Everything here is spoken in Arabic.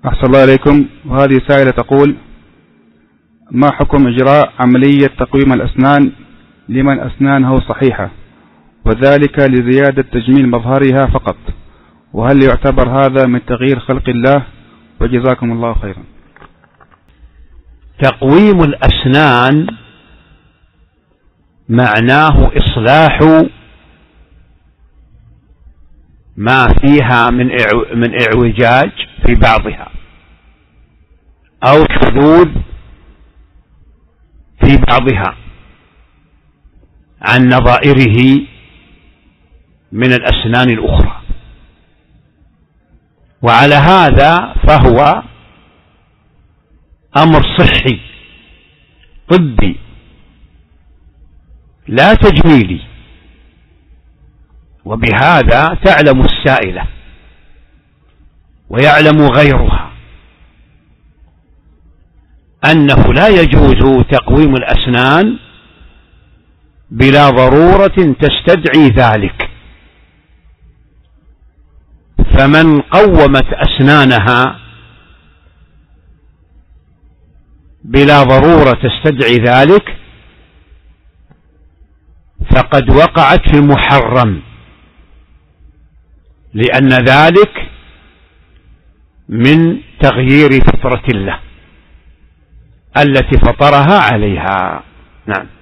أحسن الله إليكم. وهذه سائلة تقول: ما حكم إجراء عملية تقويم الأسنان لمن أسنانه صحيحة، وذلك لزيادة تجميل مظهرها فقط، وهل يعتبر هذا من تغيير خلق الله؟ وجزاكم الله خيرا. تقويم الأسنان معناه إصلاح ما فيها من إعوجاج في بعضها أو شذوذ في بعضها عن نظائره من الأسنان الأخرى، وعلى هذا فهو أمر صحي طبي لا تجميلي. وبهذا تعلم السائلة ويعلم غيرها أنه لا يجوز تقويم الأسنان بلا ضرورة تستدعي ذلك، فمن قومت أسنانها بلا ضرورة تستدعي ذلك فقد وقعت في المحرم، لأن ذلك من تغيير فطرة الله التي فطرها عليها. نعم.